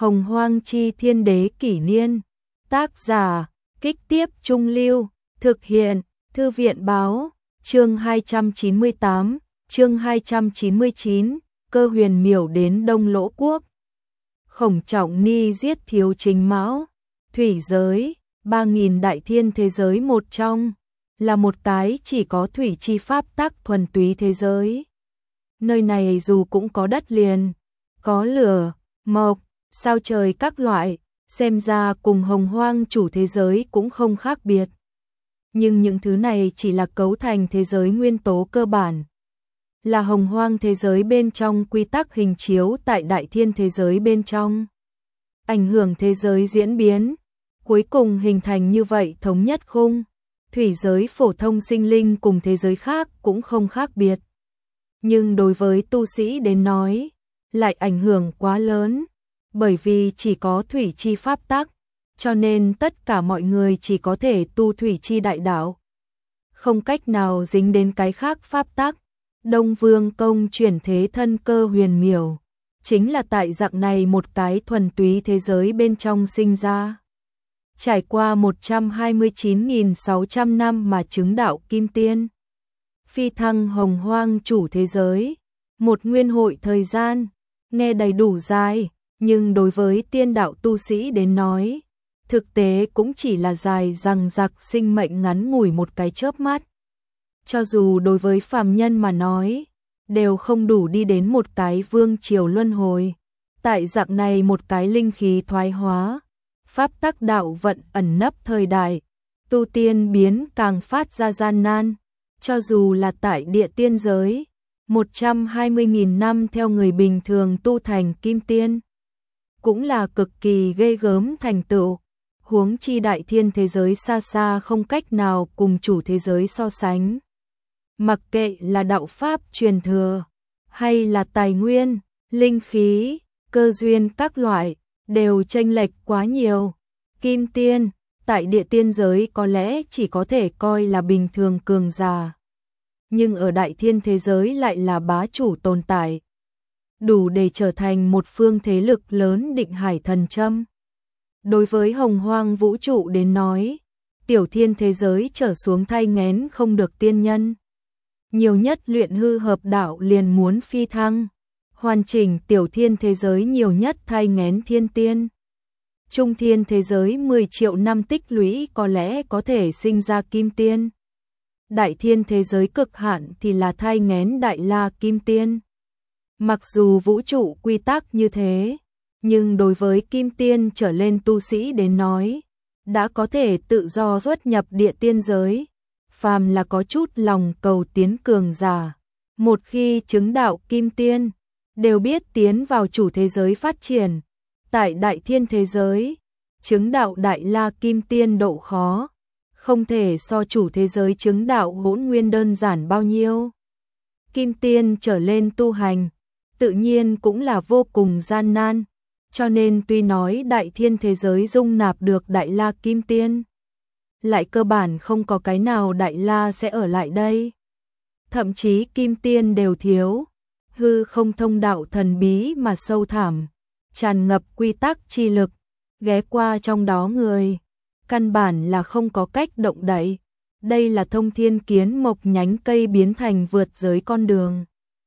Hồng Hoang Chi Thiên Đế Kỷ Niên. Tác giả, Kích Tiếp Trung Lưu. Thực hiện, Thư viện Báo. Chương 298, chương 299, Cơ Huyền Miểu đến Đông Lỗ Quốc. Khổng Trọng Ni giết Thiếu Chính Mão. Thủy giới, 3000 đại thiên thế giới một trong, là một cái chỉ có thủy chi pháp tắc thuần túy thế giới. Nơi này dù cũng có đất liền, có lửa, mộc, sao trời các loại, xem ra cùng Hồng Hoang chủ thế giới cũng không khác biệt. Nhưng những thứ này chỉ là cấu thành thế giới nguyên tố cơ bản, là Hồng Hoang thế giới bên trong quy tắc hình chiếu tại đại thiên thế giới bên trong, ảnh hưởng thế giới diễn biến, cuối cùng hình thành như vậy thống nhất khung. Thủy giới phổ thông sinh linh cùng thế giới khác cũng không khác biệt. Nhưng đối với tu sĩ đến nói, lại ảnh hưởng quá lớn, bởi vì chỉ có thủy chi pháp tắc, cho nên tất cả mọi người chỉ có thể tu thủy chi đại đạo, không cách nào dính đến cái khác pháp tắc. Đông Vương Công chuyển thế thân Cơ Huyền Miểu, chính là tại dạng này một cái thuần túy thế giới bên trong sinh ra. Trải qua 129.600 năm mà chứng đạo kim tiên, phi thăng Hồng Hoang chủ thế giới, một nguyên hội thời gian, nghe đầy đủ dài, nhưng đối với tiên đạo tu sĩ đến nói, thực tế cũng chỉ là dài dằng dặc sinh mệnh ngắn ngủi một cái chớp mắt. Cho dù đối với phàm nhân mà nói, đều không đủ đi đến một cái vương triều luân hồi. Tại dạng này một cái linh khí thoái hóa, pháp tắc đạo vận ẩn nấp thời đại, tu tiên biến càng phát ra gian nan. Cho dù là tại địa tiên giới, 120.000 năm theo người bình thường tu thành kim tiên, cũng là cực kỳ ghê gớm thành tựu. Huống chi đại thiên thế giới xa xa không cách nào cùng chủ thế giới so sánh. Mặc kệ là đạo pháp truyền thừa, hay là tài nguyên, linh khí, cơ duyên các loại, đều chênh lệch quá nhiều. Kim tiên, tại địa tiên giới có lẽ chỉ có thể coi là bình thường cường giả, nhưng ở đại thiên thế giới lại là bá chủ tồn tại, đủ để trở thành một phương thế lực lớn định hải thần châm. Đối với Hồng Hoang vũ trụ đến nói, tiểu thiên thế giới trở xuống thai nghén không được tiên nhân. Nhiều nhất luyện hư hợp đạo liền muốn phi thăng. Hoàn chỉnh tiểu thiên thế giới nhiều nhất thai nghén thiên tiên. Trung thiên thế giới 10 triệu năm tích lũy có lẽ có thể sinh ra kim tiên. Đại thiên thế giới cực hạn thì là thai nghén đại la kim tiên. Mặc dù vũ trụ quy tắc như thế, nhưng đối với kim tiên trở lên tu sĩ đến nói, đã có thể tự do xuất nhập địa tiên giới. Phàm là có chút lòng cầu tiến cường giả, một khi chứng đạo kim tiên, đều biết tiến vào chủ thế giới phát triển. Tại đại thiên thế giới, chứng đạo đại la kim tiên độ khó, không thể so chủ thế giới chứng đạo hỗn nguyên đơn giản bao nhiêu. Kim tiên trở lên tu hành, tự nhiên cũng là vô cùng gian nan, cho nên tuy nói đại thiên thế giới dung nạp được đại la kim tiên, lại cơ bản không có cái nào đại la sẽ ở lại đây. Thậm chí kim tiên đều thiếu, hư không thông đạo thần bí mà sâu thẳm, tràn ngập quy tắc chi lực, ghé qua trong đó người, căn bản là không có cách động đậy. Đây là thông thiên kiến mộc nhánh cây biến thành vượt giới con đường,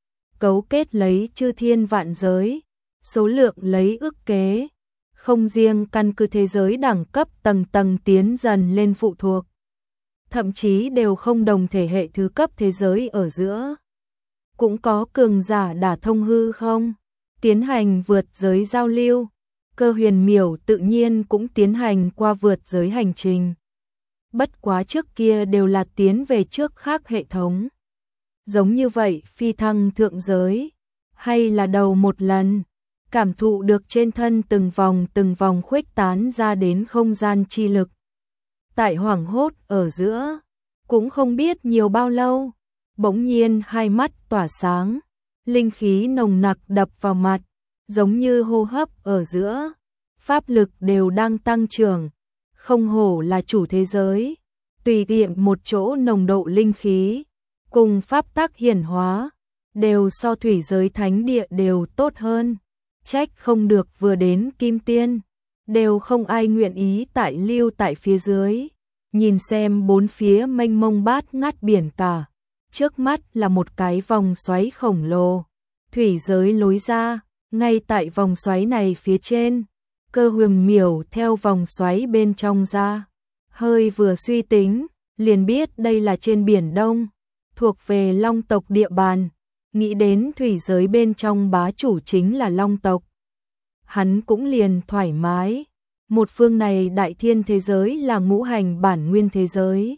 cấu kết lấy chư thiên vạn giới, số lượng lấy ức kế. Không riêng căn cứ thế giới đẳng cấp tầng tầng tiến dần lên phụ thuộc, thậm chí đều không đồng thể hệ thứ cấp thế giới ở giữa. Cũng có cường giả đả thông hư không, tiến hành vượt giới giao lưu. Cơ Huyền Miểu tự nhiên cũng tiến hành qua vượt giới hành trình. Bất quá trước kia đều là tiến về trước khác hệ thống. Giống như vậy phi thăng thượng giới, hay là đầu một lần, cảm thụ được trên thân từng vòng khuếch tán ra đến không gian chi lực. Tại hoảng hốt ở giữa, cũng không biết nhiều bao lâu, bỗng nhiên hai mắt tỏa sáng, linh khí nồng nặc đập vào mặt, giống như hô hấp ở giữa, pháp lực đều đang tăng trưởng, không hổ là chủ thế giới, tùy tiện một chỗ nồng độ linh khí, cùng pháp tắc hiển hóa, đều so thủy giới thánh địa đều tốt hơn. trách không được vừa đến Kim Tiên, đều không ai nguyện ý tại lưu tại phía dưới, nhìn xem bốn phía mênh mông bát ngát biển cả, trước mắt là một cái vòng xoáy khổng lồ, thủy giới lối ra, ngay tại vòng xoáy này phía trên, Cơ Huyền Miểu theo vòng xoáy bên trong ra, hơi vừa suy tính, liền biết đây là trên Biển Đông, thuộc về Long tộc địa bàn, nghĩ đến thủy giới bên trong bá chủ chính là Long tộc. Hắn cũng liền thoải mái, một phương này đại thiên thế giới là ngũ hành bản nguyên thế giới.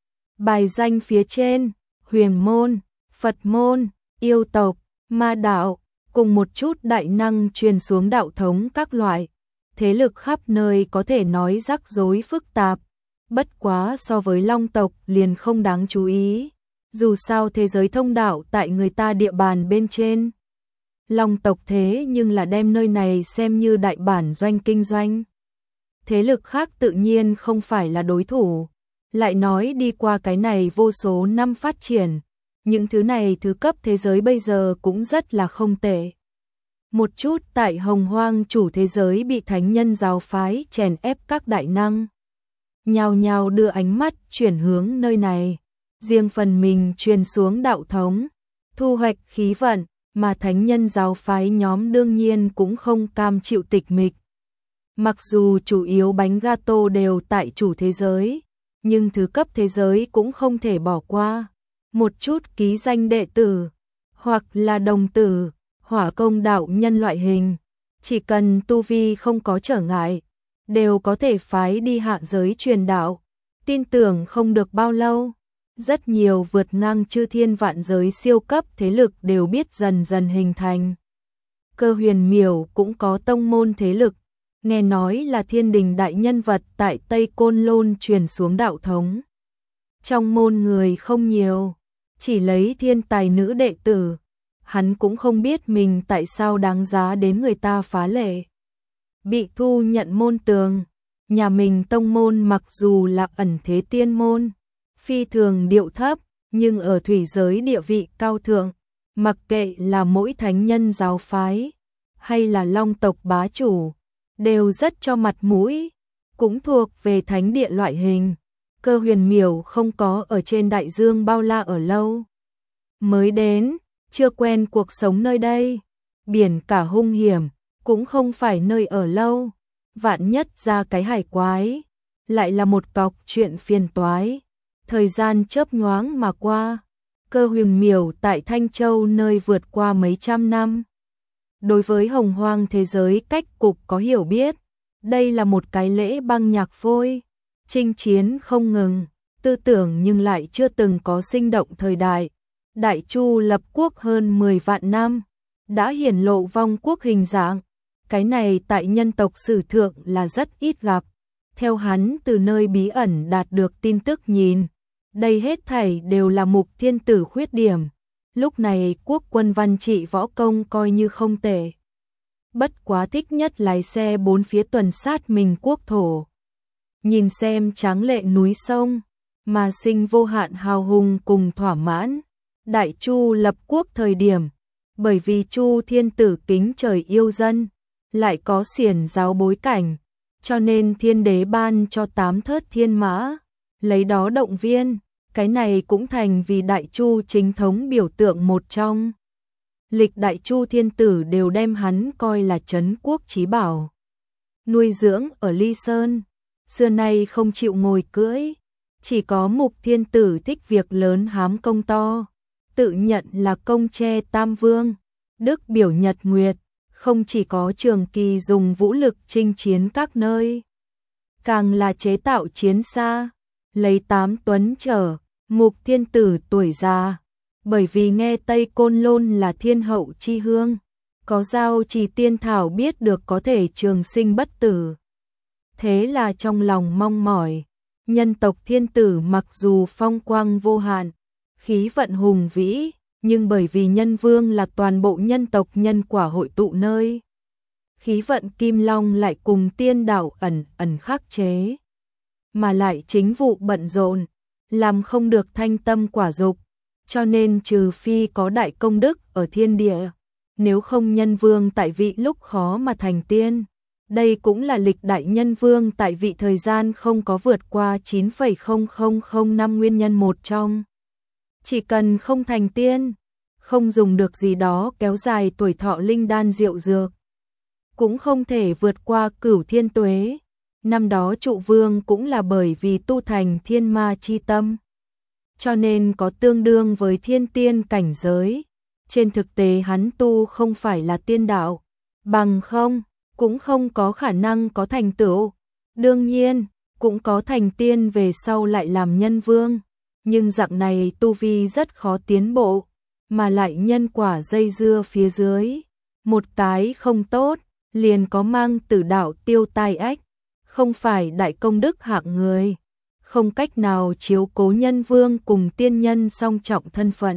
Bài danh phía trên, Huyền môn, Phật môn, yêu tộc, ma đạo, cùng một chút đại năng truyền xuống đạo thống các loại, thế lực khắp nơi có thể nói rắc rối phức tạp, bất quá so với Long tộc liền không đáng chú ý, dù sao thế giới thông đạo tại người ta địa bàn bên trên. Long tộc thế nhưng là đem nơi này xem như đại bản doanh kinh doanh. Thế lực khác tự nhiên không phải là đối thủ, lại nói đi qua cái này vô số năm phát triển, những thứ này thứ cấp thế giới bây giờ cũng rất là không tệ. Một chút tại Hồng Hoang chủ thế giới bị thánh nhân giáo phái chèn ép các đại năng, nhao nhao đưa ánh mắt chuyển hướng nơi này, riêng phần mình truyền xuống đạo thống, thu hoạch khí vận, mà thánh nhân giáo phái nhóm đương nhiên cũng không cam chịu tịch mịch. Mặc dù chủ yếu bánh gato đều tại chủ thế giới, nhưng thứ cấp thế giới cũng không thể bỏ qua. Một chút ký danh đệ tử, hoặc là đồng tử, hỏa công đạo nhân loại hình, chỉ cần tu vi không có trở ngại, đều có thể phái đi hạ giới truyền đạo. Tin tưởng không được bao lâu, rất nhiều vượt ngang chư thiên vạn giới siêu cấp thế lực đều biết dần dần hình thành. Cơ Huyền Miểu cũng có tông môn thế lực, nghe nói là thiên đình đại nhân vật tại Tây Côn Lôn truyền xuống đạo thống. Trong môn người không nhiều, chỉ lấy thiên tài nữ đệ tử, hắn cũng không biết mình tại sao đáng giá đến người ta phá lệ. Bị thu nhận môn tường, nhà mình tông môn mặc dù là ẩn thế tiên môn, phi thường điệu thấp, nhưng ở thủy giới địa vị cao thượng, mặc kệ là mỗi thánh nhân giáo phái, hay là Long tộc bá chủ, đều rất cho mặt mũi, cũng thuộc về thánh địa loại hình. Cơ Huyền Miểu không có ở trên đại dương bao la ở lâu. Mới đến, chưa quen cuộc sống nơi đây, biển cả hung hiểm, cũng không phải nơi ở lâu, vạn nhất ra cái hải quái, lại là một cọc chuyện phiền toái. Thời gian chớp nhoáng mà qua, Cơ Huyền Miểu tại Thanh Châu nơi vượt qua mấy trăm năm. Đối với hồng hoang thế giới cách cục có hiểu biết, đây là một cái lễ băng nhạc phôi, chinh chiến không ngừng, tư tưởng nhưng lại chưa từng có sinh động thời đại. Đại Chu lập quốc hơn 10 vạn năm, đã hiển lộ vong quốc hình dạng, cái này tại nhân tộc sử thượng là rất ít gặp. Theo hắn từ nơi bí ẩn đạt được tin tức nhìn, đây hết thảy đều là Mục Thiên Tử khuyết điểm. Lúc này quốc quân văn trị võ công coi như không tệ. Bất quá thích nhất lái xe bốn phía tuần sát mình quốc thổ. Nhìn xem tráng lệ núi sông, mà sinh vô hạn hào hùng cùng thỏa mãn. Đại Chu lập quốc thời điểm, bởi vì Chu Thiên Tử kính trời yêu dân, lại có xiển giáo bối cảnh, cho nên thiên đế ban cho 8 thớt thiên mã, lấy đó động viên, cái này cũng thành vì Đại Chu chính thống biểu tượng một trong. Lịch Đại Chu Thiên Tử đều đem hắn coi là trấn quốc chí bảo. Nuôi dưỡng ở Ly Sơn, xưa nay không chịu ngồi cưỡi, chỉ có Mục Thiên Tử thích việc lớn hám công to, tự nhận là công tre tam vương, đức biểu nhật nguyệt, không chỉ có trường kỳ dùng vũ lực chinh chiến các nơi, càng là chế tạo chiến xa, lấy 8 tuấn chở. Mục Thiên Tử tuổi già, bởi vì nghe Tây Côn Lôn là thiên hậu chi hương, có giao trì tiên thảo biết được có thể trường sinh bất tử. Thế là trong lòng mong mỏi, nhân tộc Thiên Tử mặc dù phong quang vô hạn, khí vận hùng vĩ, nhưng bởi vì nhân vương là toàn bộ nhân tộc nhân quả hội tụ nơi, khí vận Kim Long lại cùng tiên đạo ẩn ẩn khắc chế, mà lại chính vụ bận rộn, làm không được thanh tâm quả dục, cho nên trừ phi có đại công đức ở thiên địa, nếu không nhân vương tại vị lúc khó mà thành tiên. Đây cũng là lịch đại nhân vương tại vị thời gian không có vượt qua 9,0005 nguyên nhân một trong. Chỉ cần không thành tiên, không dùng được gì đó kéo dài tuổi thọ linh đan diệu dược, cũng không thể vượt qua cửu thiên tuế. Năm đó trụ vương cũng là bởi vì tu thành thiên ma chi tâm, cho nên có tương đương với thiên tiên cảnh giới. Trên thực tế hắn tu không phải là tiên đạo, bằng không cũng không có khả năng có thành tựu. Đương nhiên, cũng có thành tiên về sau lại làm nhân vương, nhưng dạng này tu vi rất khó tiến bộ, mà lại nhân quả dây dưa phía dưới. Một cái không tốt, liền có mang tử đạo tiêu tai ách, không phải đại công đức hạng người, không cách nào chiếu cố nhân vương cùng tiên nhân song trọng thân phận.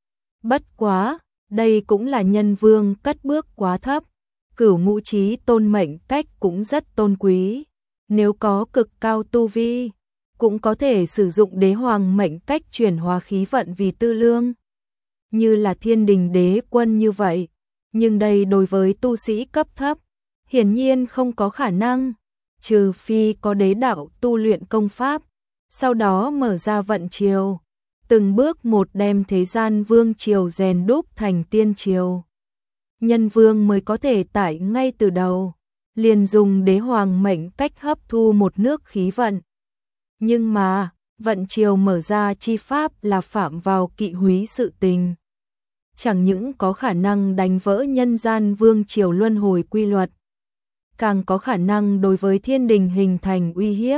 Bất quá, đây cũng là nhân vương cất bước quá thấp. Cửu ngũ chí tôn mệnh cách cũng rất tôn quý, nếu có cực cao tu vi, cũng có thể sử dụng đế hoàng mệnh cách chuyển hóa khí vận vì tư lương, như là thiên đình đế quân như vậy. Nhưng đây đối với tu sĩ cấp thấp, hiển nhiên không có khả năng, trừ phi có đế đạo tu luyện công pháp, sau đó mở ra vận triều, từng bước một đem thế gian vương triều rèn đúc thành tiên triều. Nhân vương mới có thể tại ngay từ đầu, liền dùng đế hoàng mệnh cách hấp thu một nước khí vận. Nhưng mà, vận triều mở ra chi pháp là phạm vào kỵ húy sự tình. Chẳng những có khả năng đánh vỡ nhân gian vương triều luân hồi quy luật, càng có khả năng đối với thiên đình hình thành uy hiếp.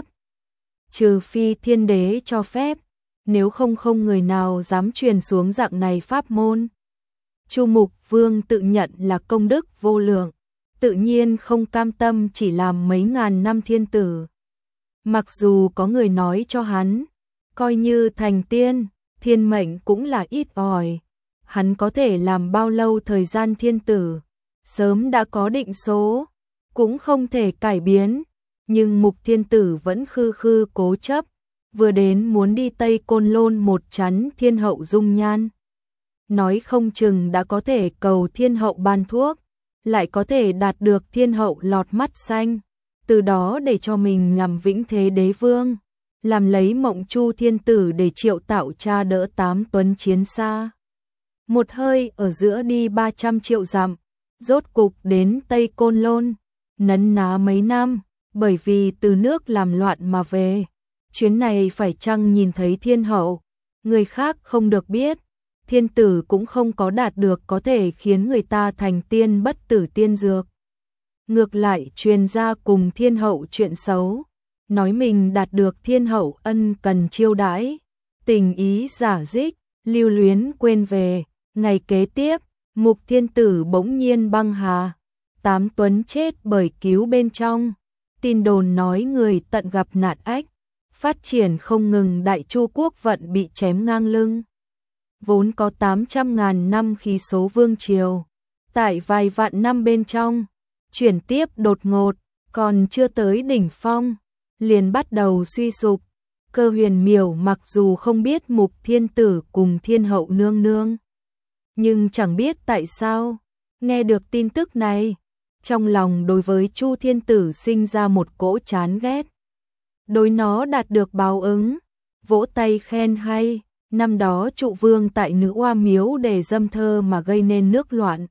Trừ phi thiên đế cho phép, nếu không người nào dám truyền xuống dạng này pháp môn. Chu Mục Vương tự nhận là công đức vô lượng, tự nhiên không cam tâm chỉ làm mấy ngàn năm thiên tử. Mặc dù có người nói cho hắn, coi như thành tiên, thiên mệnh cũng là ít ỏi, hắn có thể làm bao lâu thời gian thiên tử, sớm đã có định số, cũng không thể cải biến. Nhưng Mục thiên tử vẫn khư khư cố chấp, vừa đến muốn đi Tây Côn Lôn một chắn thiên hậu dung nhan. Nói không chừng đã có thể cầu thiên hậu ban thuốc, lại có thể đạt được thiên hậu lọt mắt xanh, từ đó để cho mình làm vĩnh thế đế vương, làm lấy Mộng Chu thiên tử để triệu tạo cha đỡ 8 tuấn chiến xa. Một hơi ở giữa đi 300 triệu dặm, rốt cục đến Tây Côn Lôn, nấn ná mấy năm, bởi vì từ nước làm loạn mà về. Chuyến này phải chăng nhìn thấy thiên hậu, người khác không được biết. Thiên tử cũng không có đạt được có thể khiến người ta thành tiên bất tử tiên dược. Ngược lại truyền ra cùng thiên hậu chuyện xấu, nói mình đạt được thiên hậu ân cần chiêu đãi, tình ý giả dích, lưu luyến quên về. Ngày kế tiếp, Mục thiên tử bỗng nhiên băng hà, 8 tuấn chết bởi cứu bên trong. Tin đồn nói người tận gặp nạn ách, phát triển không ngừng, Đại Chu quốc vận bị chém ngang lưng. Vốn có 800.000 năm khí số vương triều, tại vài vạn năm bên trong, chuyển tiếp đột ngột, còn chưa tới đỉnh phong, liền bắt đầu suy sụp. Cơ Huyền Miểu mặc dù không biết Mục thiên tử cùng thiên hậu nương nương, nhưng chẳng biết tại sao, nghe được tin tức này, trong lòng đối với Chu thiên tử sinh ra một cỗ chán ghét. Đối nó đạt được báo ứng, vỗ tay khen hay. Năm đó trụ vương tại Nữ Oa miếu để dâm thơ mà gây nên nước loạn.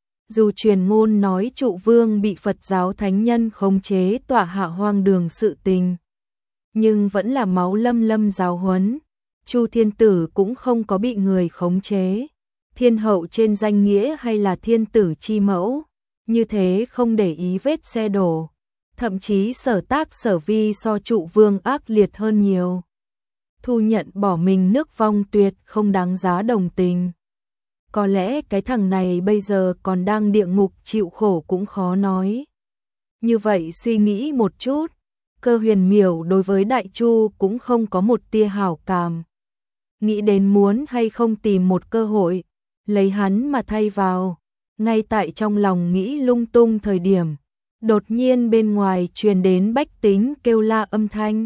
Dù truyền ngôn nói trụ vương bị Phật giáo thánh nhân khống chế tọa hạ hoang đường sự tình, nhưng vẫn là máu lâm lâm giáo huấn. Chu thiên tử cũng không có bị người khống chế. Thiên hậu trên danh nghĩa hay là thiên tử chi mẫu, như thế không để ý vết xe đổ. Thậm chí sở tác sở vi so trụ vương ác liệt hơn nhiều. Thu nhận bỏ mình nước vong tuyệt không đáng giá đồng tình. Có lẽ cái thằng này bây giờ còn đang địa ngục chịu khổ cũng khó nói. Như vậy suy nghĩ một chút, Cơ Huyền Miểu đối với Đại Chu cũng không có một tia hảo cảm. Nghĩ đến muốn hay không tìm một cơ hội, lấy hắn mà thay vào. Ngay tại trong lòng nghĩ lung tung thời điểm, đột nhiên bên ngoài truyền đến bách tính kêu la âm thanh.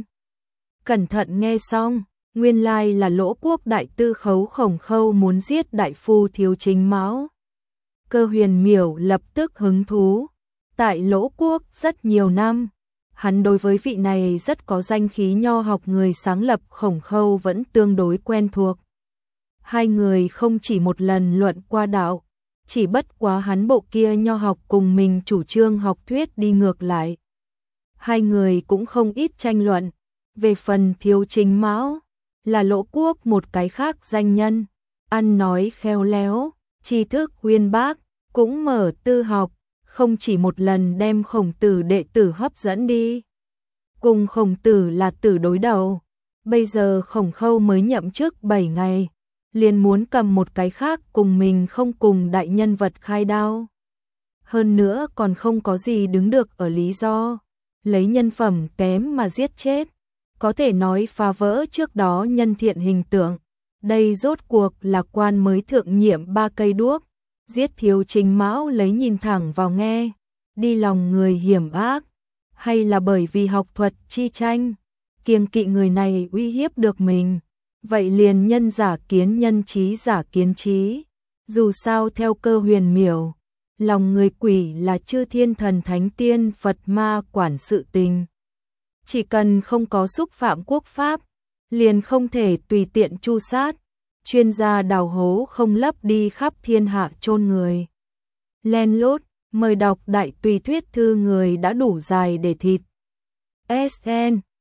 Cẩn thận nghe xong, nguyên lai là Lỗ Quốc đại tư Khấu Khổng Khâu muốn giết đại phu Thiếu Chính Mão. Cơ Huyền Miểu lập tức hứng thú. Tại Lỗ Quốc rất nhiều năm, hắn đối với vị này rất có danh khí nho học người sáng lập Khổng Khâu vẫn tương đối quen thuộc. Hai người không chỉ một lần luận qua đạo, chỉ bất quá hắn bộ kia nho học cùng mình chủ trương học thuyết đi ngược lại. Hai người cũng không ít tranh luận. Về phần Thiếu Chính Mão, là Lỗ Quốc một cái khác danh nhân, ăn nói khéo léo, tri thức uyên bác, cũng mở tư học, không chỉ một lần đem Khổng Tử đệ tử hấp dẫn đi. Cùng Khổng Tử là tử đối đầu, bây giờ Khổng Khâu mới nhậm chức 7 ngày, liền muốn cầm một cái khác cùng mình không cùng đại nhân vật khai đao. Hơn nữa còn không có gì đứng được ở lý do, lấy nhân phẩm kém mà giết chết, có thể nói phá vỡ trước đó nhân thiện hình tượng. Đây rốt cuộc là quan mới thượng nhiệm 3 cây đuốc, giết Thiếu Chính Mão lấy nhìn thẳng vào nghe, đi lòng người hiểm ác, hay là bởi vì học thuật chi tranh, kiêng kỵ người này uy hiếp được mình, vậy liền nhân giả kiến nhân trí giả kiến trí. Dù sao theo Cơ Huyền Miểu, lòng người quỷ là chư thiên thần thánh tiên Phật ma quản sự tình. Chỉ cần không có xúc phạm quốc pháp, liền không thể tùy tiện tru sát, chuyên gia đào hố không lấp đi khắp thiên hạ chôn người. Len lút, mời đọc đại tùy thuyết thư người đã đủ dài để thịt. SN